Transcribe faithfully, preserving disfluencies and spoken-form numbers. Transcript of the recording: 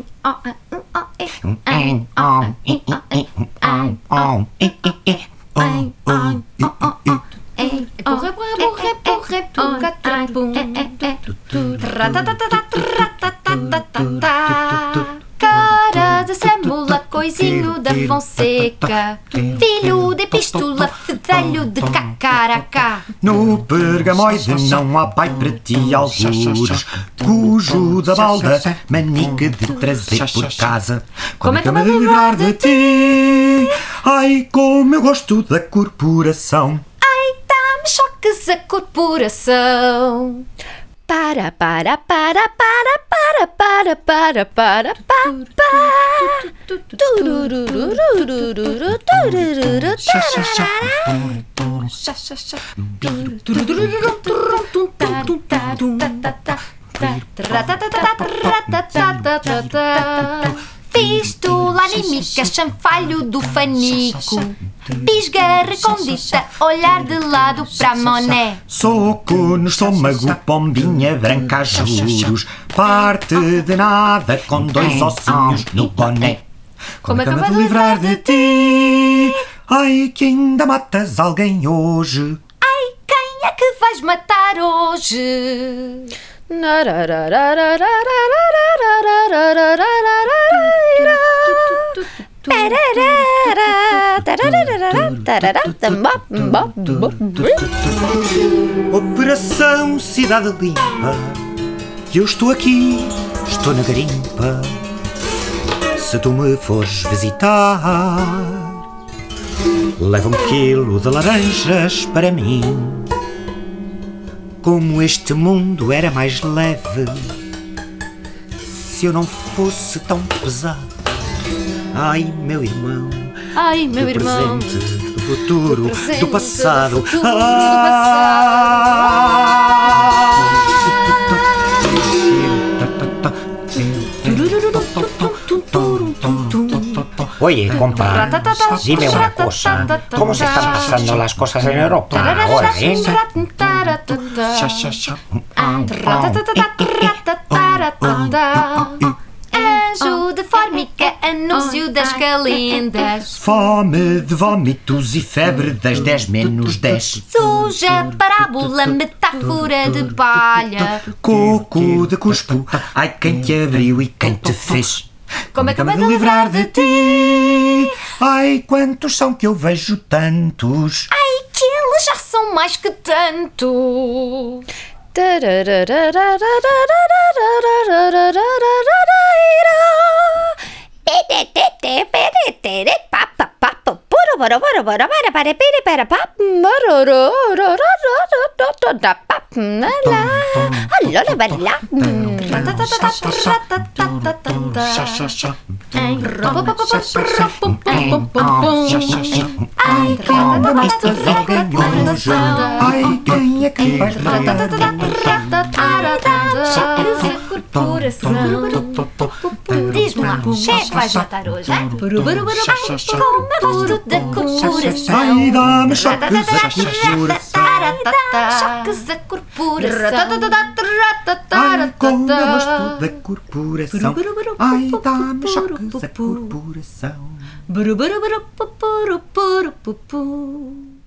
Cara de semula, coisinho da Fonseca, filho de epístola, fedelho de cacaracá. No pergamoide não há pai para ti algures, cujo da balda manique de trazer por casa. Como é que eu me livrar de ti? Ai, como eu gosto da corporação. Ai, dá-me choques a corporação. Para, para, para, para, para, para, para, para, para, Fístula anímica, chanfalho do fanico, pisga recondita, olhar de lado pra Moné. Soco no estômago, pombinha branca a juros, parte de nada com dois ossinhos no boné. Como é que eu me livrar de ti? Ai, que ainda matas alguém hoje. Ai, quem é que vais matar hoje? Operação Cidade Limpa. Eu estou aqui, estou na garimpa. Se tu me fores visitar, leva um quilo de laranjas para mim. Como este mundo era mais leve se eu não fosse tão pesado. Ai, meu irmão, Ai, meu do irmão, presente, do futuro, do presente, do passado. do futuro, do Oye, compa, dime una cosa. ¿Cómo se están pasando las cosas en Europa ahora, eh? Anjo de fórmica, anúncio das calendas. Fome de vômitos e febre das dez menos dez. Suja parábola, metáfora de palha. Coco de cuspo, ai quem te abriu e quem te fez. Como é que eu me de livrar de ti? Ai, quantos são que eu vejo tantos? Ai, que eles já são mais que tanto. Ai, quem ainda matas alguém hoje? Ai, quem é que vai Diz-me lá, chefe, vais matar hoje, hein? Como eu gosto da corporação. Ai, dá-me choques a corporação. Choques a corporação. Ai, como eu gosto da corporação. Ai, dá-me choques a corporação. Buru buru buru pu puru puru pu pu.